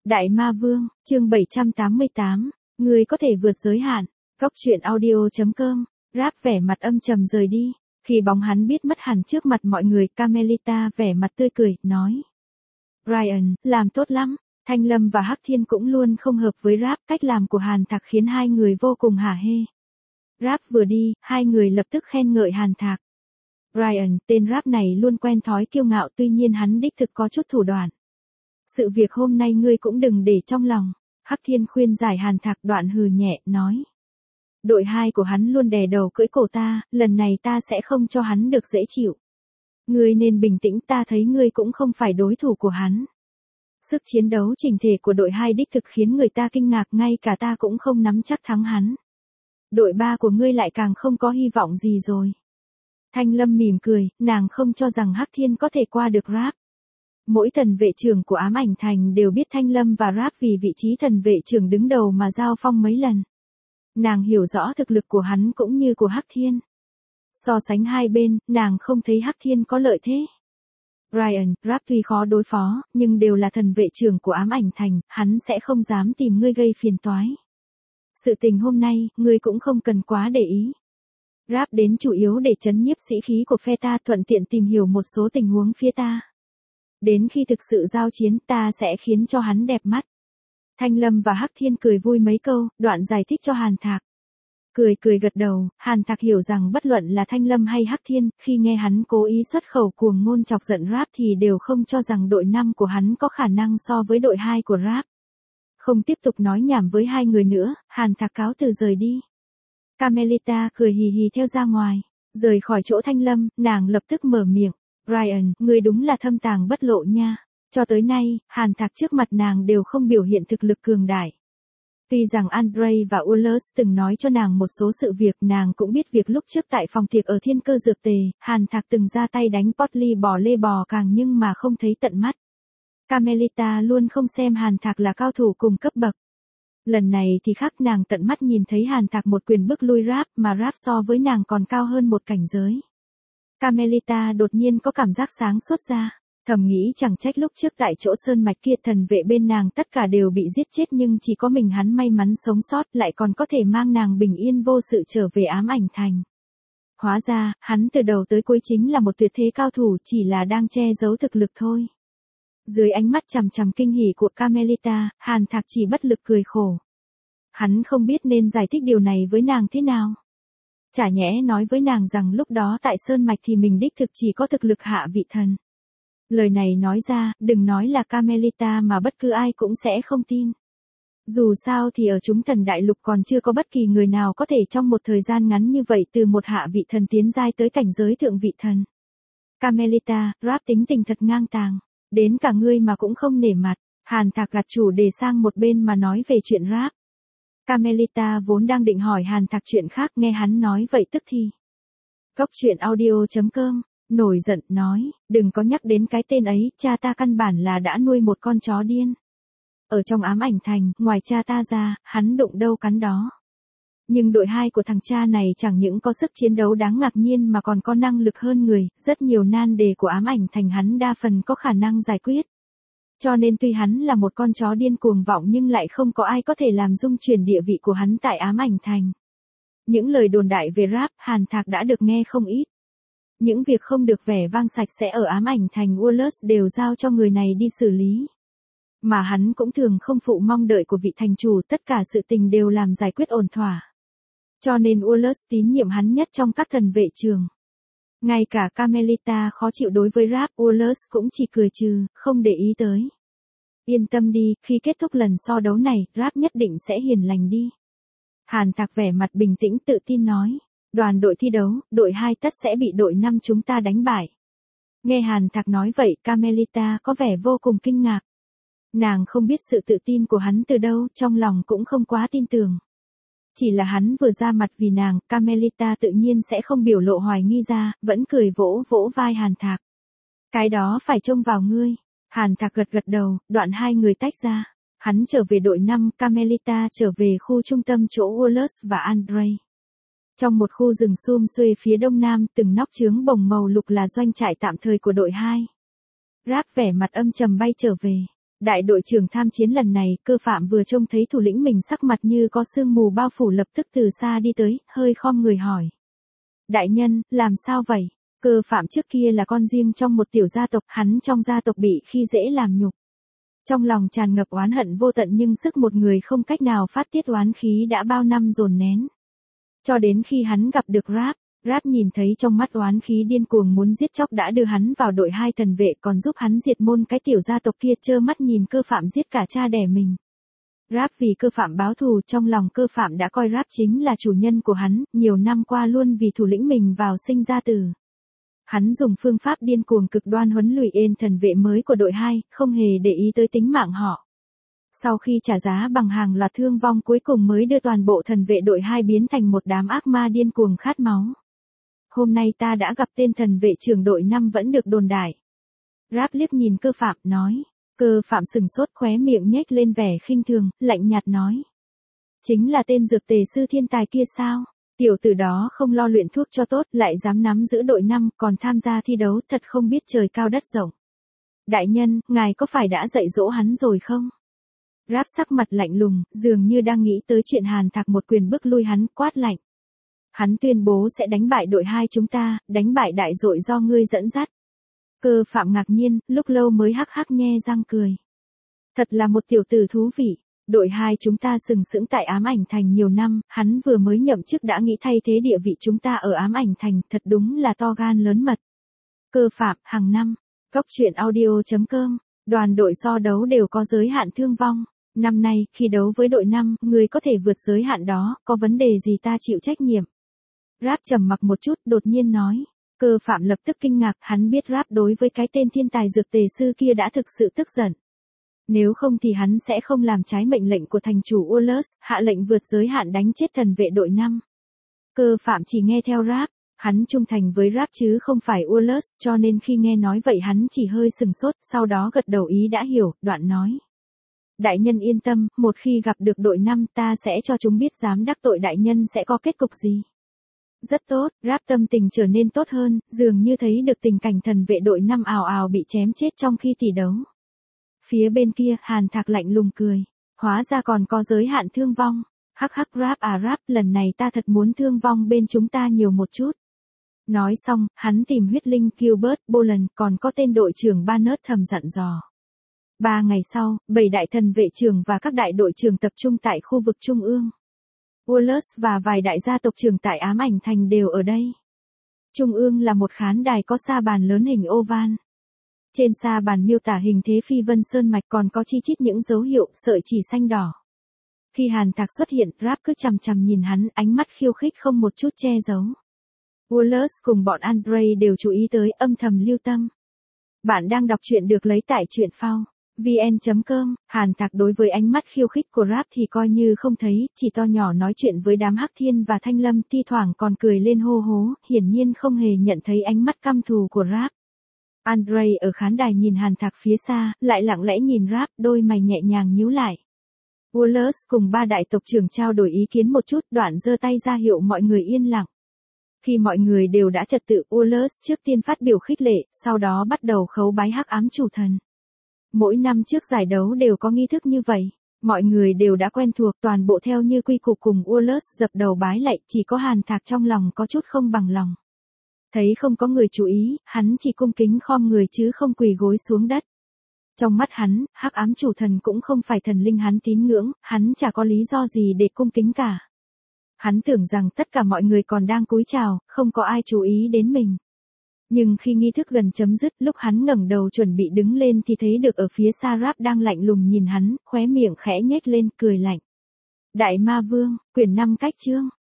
Đại Ma Vương, chương 788, người có thể vượt giới hạn. Góc truyện audio.com, Rap vẻ mặt âm trầm rời đi. Khi bóng hắn biết mất hẳn trước mặt mọi người, Carmelita vẻ mặt tươi cười, nói. Ryan, làm tốt lắm. Thanh Lâm và Hắc Thiên cũng luôn không hợp với Rap, cách làm của Hàn Thạc khiến hai người vô cùng hả hê. Rap vừa đi, hai người lập tức khen ngợi Hàn Thạc. Ryan, tên Rap này luôn quen thói kiêu ngạo, tuy nhiên hắn đích thực có chút thủ đoạn. Sự việc hôm nay ngươi cũng đừng để trong lòng. Hắc Thiên khuyên giải Hàn Thạc, đoạn hừ nhẹ, nói. Đội 2 của hắn luôn đè đầu cưỡi cổ ta, lần này ta sẽ không cho hắn được dễ chịu. Ngươi nên bình tĩnh, ta thấy ngươi cũng không phải đối thủ của hắn. Sức chiến đấu chỉnh thể của đội 2 đích thực khiến người ta kinh ngạc, ngay cả ta cũng không nắm chắc thắng hắn. Đội 3 của ngươi lại càng không có hy vọng gì rồi. Thanh Lâm mỉm cười, nàng không cho rằng Hắc Thiên có thể qua được Rap. Mỗi thần vệ trưởng của ám ảnh thành đều biết Thanh Lâm và Rap vì vị trí thần vệ trưởng đứng đầu mà giao phong mấy lần. Nàng hiểu rõ thực lực của hắn cũng như của Hắc Thiên. So sánh hai bên, nàng không thấy Hắc Thiên có lợi thế. Ryan, Rap tuy khó đối phó, nhưng đều là thần vệ trưởng của ám ảnh thành, hắn sẽ không dám tìm ngươi gây phiền toái. Sự tình hôm nay, ngươi cũng không cần quá để ý. Rap đến chủ yếu để trấn nhiếp sĩ khí của phe ta, thuận tiện tìm hiểu một số tình huống phía ta. Đến khi thực sự giao chiến, ta sẽ khiến cho hắn đẹp mắt. Thanh Lâm và Hắc Thiên cười vui mấy câu, đoạn giải thích cho Hàn Thạc. Cười gật đầu, Hàn Thạc hiểu rằng bất luận là Thanh Lâm hay Hắc Thiên, khi nghe hắn cố ý xuất khẩu cuồng ngôn chọc giận Rap thì đều không cho rằng đội 5 của hắn có khả năng so với đội 2 của Rap. Không tiếp tục nói nhảm với hai người nữa, Hàn Thạc cáo từ rời đi. Carmelita cười hì hì theo ra ngoài, rời khỏi chỗ Thanh Lâm, nàng lập tức mở miệng. Ryan, ngươi đúng là thâm tàng bất lộ nha. Cho tới nay, Hàn Thạc trước mặt nàng đều không biểu hiện thực lực cường đại. Tuy rằng Andre và Ullus từng nói cho nàng một số sự việc, nàng cũng biết việc lúc trước tại phòng tiệc ở Thiên Cơ Dược Tề, Hàn Thạc từng ra tay đánh Portly bò lê bò càng nhưng mà không thấy tận mắt. Carmelita luôn không xem Hàn Thạc là cao thủ cùng cấp bậc. Lần này thì khác, nàng tận mắt nhìn thấy Hàn Thạc một quyền bức lui Rap, mà Rap so với nàng còn cao hơn một cảnh giới. Carmelita đột nhiên có cảm giác sáng suốt ra, thầm nghĩ chẳng trách lúc trước tại chỗ sơn mạch kia thần vệ bên nàng tất cả đều bị giết chết nhưng chỉ có mình hắn may mắn sống sót, lại còn có thể mang nàng bình yên vô sự trở về ám ảnh thành. Hóa ra, hắn từ đầu tới cuối chính là một tuyệt thế cao thủ, chỉ là đang che giấu thực lực thôi. Dưới ánh mắt chằm chằm kinh hỉ của Carmelita, Hàn Thạc chỉ bất lực cười khổ. Hắn không biết nên giải thích điều này với nàng thế nào. Chả nhẽ nói với nàng rằng lúc đó tại Sơn Mạch thì mình đích thực chỉ có thực lực hạ vị thần. Lời này nói ra, đừng nói là Carmelita mà bất cứ ai cũng sẽ không tin. Dù sao thì ở chúng thần đại lục còn chưa có bất kỳ người nào có thể trong một thời gian ngắn như vậy từ một hạ vị thần tiến giai tới cảnh giới thượng vị thần. Carmelita, Rap tính tình thật ngang tàng, đến cả ngươi mà cũng không nể mặt. Hàn Thạc gạt chủ đề sang một bên mà nói về chuyện Rap. Carmelita vốn đang định hỏi Hàn Thạc chuyện khác, nghe hắn nói vậy tức thì. Góc truyện audio.com, nổi giận nói, đừng có nhắc đến cái tên ấy, cha ta căn bản là đã nuôi một con chó điên. Ở trong ám ảnh thành, ngoài cha ta ra, hắn đụng đâu cắn đó. Nhưng đội 2 của thằng cha này chẳng những có sức chiến đấu đáng ngạc nhiên mà còn có năng lực hơn người, rất nhiều nan đề của ám ảnh thành hắn đa phần có khả năng giải quyết. Cho nên tuy hắn là một con chó điên cuồng vọng nhưng lại không có ai có thể làm rung chuyển địa vị của hắn tại ám ảnh thành. Những lời đồn đại về Rap, Hàn Thạc đã được nghe không ít. Những việc không được vẻ vang sạch sẽ ở ám ảnh thành Ullus đều giao cho người này đi xử lý. Mà hắn cũng thường không phụ mong đợi của vị thành chủ, tất cả sự tình đều làm giải quyết ổn thỏa. Cho nên Ullus tín nhiệm hắn nhất trong các thần vệ trường. Ngay cả Carmelita khó chịu đối với Rap, Ullus cũng chỉ cười trừ, không để ý tới. Yên tâm đi, khi kết thúc lần so đấu này, Rap nhất định sẽ hiền lành đi. Hàn Thạc vẻ mặt bình tĩnh tự tin nói. Đoàn đội thi đấu, đội 2 tất sẽ bị đội 5 chúng ta đánh bại. Nghe Hàn Thạc nói vậy, Carmelita có vẻ vô cùng kinh ngạc. Nàng không biết sự tự tin của hắn từ đâu, trong lòng cũng không quá tin tưởng. Chỉ là hắn vừa ra mặt vì nàng, Carmelita tự nhiên sẽ không biểu lộ hoài nghi ra, vẫn cười vỗ vỗ vai Hàn Thạc. Cái đó phải trông vào ngươi. Hàn Thạc gật đầu, đoạn hai người tách ra. Hắn trở về đội 5, Carmelita trở về khu trung tâm chỗ Ullus và Andre. Trong một khu rừng sum xuê phía đông nam, từng nóc chướng bồng màu lục là doanh trại tạm thời của đội 2. Rap vẻ mặt âm trầm bay trở về. Đại đội trưởng tham chiến lần này, Cơ Phạm vừa trông thấy thủ lĩnh mình sắc mặt như có sương mù bao phủ lập tức từ xa đi tới, hơi khom người hỏi. Đại nhân, làm sao vậy? Cơ Phạm trước kia là con riêng trong một tiểu gia tộc, hắn trong gia tộc bị khi dễ làm nhục. Trong lòng tràn ngập oán hận vô tận nhưng sức một người không cách nào phát tiết oán khí đã bao năm dồn nén. Cho đến khi hắn gặp được Rap nhìn thấy trong mắt oán khí điên cuồng muốn giết chóc đã đưa hắn vào đội 2 thần vệ còn giúp hắn diệt môn cái tiểu gia tộc kia trơ mắt nhìn Cơ Phạm giết cả cha đẻ mình. Rap vì Cơ Phạm báo thù trong lòng Cơ Phạm đã coi Rap chính là chủ nhân của hắn, nhiều năm qua luôn vì thủ lĩnh mình vào sinh ra tử. Hắn dùng phương pháp điên cuồng cực đoan huấn luyện ên thần vệ mới của đội 2, không hề để ý tới tính mạng họ. Sau khi trả giá bằng hàng loạt thương vong cuối cùng mới đưa toàn bộ thần vệ đội 2 biến thành một đám ác ma điên cuồng khát máu. Hôm nay ta đã gặp tên thần vệ trưởng đội 5 vẫn được đồn đại. Rap liếc nhìn Cơ Phạm, nói. Cơ Phạm sừng sốt khóe miệng nhếch lên vẻ khinh thường, lạnh nhạt nói. Chính là tên dược tề sư thiên tài kia sao? Tiểu tử đó không lo luyện thuốc cho tốt, lại dám nắm giữ đội 5, còn tham gia thi đấu, thật không biết trời cao đất rộng. Đại nhân, ngài có phải đã dạy dỗ hắn rồi không? Rap sắc mặt lạnh lùng, dường như đang nghĩ tới chuyện Hàn Thạc một quyền bức lui hắn, quát lạnh. Hắn tuyên bố sẽ đánh bại đội 2 chúng ta, đánh bại đại đội do ngươi dẫn dắt. Cơ Phạm ngạc nhiên, lúc lâu mới hắc hắc nhe răng cười. Thật là một tiểu tử thú vị. Đội 2 chúng ta sừng sững tại Ám Ảnh Thành nhiều năm, hắn vừa mới nhậm chức đã nghĩ thay thế địa vị chúng ta ở Ám Ảnh Thành, thật đúng là to gan lớn mật. Cơ Phạm, hàng năm, Cóc truyện audio.com, đoàn đội so đấu đều có giới hạn thương vong. Năm nay, khi đấu với đội 5, người có thể vượt giới hạn đó, có vấn đề gì ta chịu trách nhiệm. Rap trầm mặc một chút, đột nhiên nói. Cơ Phạm lập tức kinh ngạc, hắn biết Rap đối với cái tên thiên tài dược tề sư kia đã thực sự tức giận. Nếu không thì hắn sẽ không làm trái mệnh lệnh của thành chủ Ullus, hạ lệnh vượt giới hạn đánh chết thần vệ đội 5. Cơ Phạm chỉ nghe theo Rap, hắn trung thành với Rap chứ không phải Ullus, cho nên khi nghe nói vậy hắn chỉ hơi sừng sốt, sau đó gật đầu ý đã hiểu, đoạn nói. Đại nhân yên tâm, một khi gặp được đội 5 ta sẽ cho chúng biết dám đắc tội đại nhân sẽ có kết cục gì. Rất tốt, Rap tâm tình trở nên tốt hơn, dường như thấy được tình cảnh thần vệ đội 5 ào ào bị chém chết trong khi tỷ đấu. Phía bên kia, Hàn Thạc lạnh lùng cười. Hóa ra còn có giới hạn thương vong. Hắc hắc Rap, lần này ta thật muốn thương vong bên chúng ta nhiều một chút. Nói xong, hắn tìm huyết linh Gilbert Boland, còn có tên đội trưởng Barnett thầm dặn dò. 3 ngày sau, 7 đại thần vệ trưởng và các đại đội trưởng tập trung tại khu vực Trung ương. Ullus và vài đại gia tộc trưởng tại Ám Ảnh Thành đều ở đây. Trung ương là một khán đài có sa bàn lớn hình oval. Trên sa bàn miêu tả hình thế phi vân sơn mạch còn có chi chít những dấu hiệu sợi chỉ xanh đỏ. Khi Hàn Thạc xuất hiện, Rap cứ chằm chằm nhìn hắn, ánh mắt khiêu khích không một chút che giấu. Ullus cùng bọn Andre đều chú ý tới, âm thầm lưu tâm. Bạn đang đọc truyện được lấy tại truyện phao vn.com. Hàn Thạc đối với ánh mắt khiêu khích của Rap thì coi như không thấy, chỉ to nhỏ nói chuyện với đám Hắc Thiên và Thanh Lâm, thi thoảng còn cười lên hô hố, hiển nhiên không hề nhận thấy ánh mắt căm thù của Rap. Andre ở khán đài nhìn Hàn Thạc phía xa, lại lặng lẽ nhìn Rap, đôi mày nhẹ nhàng nhíu lại. Ullus cùng 3 đại tộc trưởng trao đổi ý kiến một chút, đoạn giơ tay ra hiệu mọi người yên lặng. Khi mọi người đều đã trật tự, Ullus trước tiên phát biểu khích lệ, sau đó bắt đầu khấu bái Hắc Ám chủ thần. Mỗi năm trước giải đấu đều có nghi thức như vậy, mọi người đều đã quen thuộc, toàn bộ theo như quy củ cùng Ullus dập đầu bái lạy, chỉ có Hàn Thạc trong lòng có chút không bằng lòng. Thấy không có người chú ý, hắn chỉ cung kính khom người chứ không quỳ gối xuống đất. Trong mắt hắn, Hắc Ám chủ thần cũng không phải thần linh hắn tín ngưỡng, hắn chả có lý do gì để cung kính cả. Hắn tưởng rằng tất cả mọi người còn đang cúi chào, không có ai chú ý đến mình. Nhưng khi nghi thức gần chấm dứt, lúc hắn ngẩng đầu chuẩn bị đứng lên thì thấy được ở phía xa Rap đang lạnh lùng nhìn hắn, khóe miệng khẽ nhếch lên, cười lạnh. Đại Ma Vương, quyển 5 cách chương.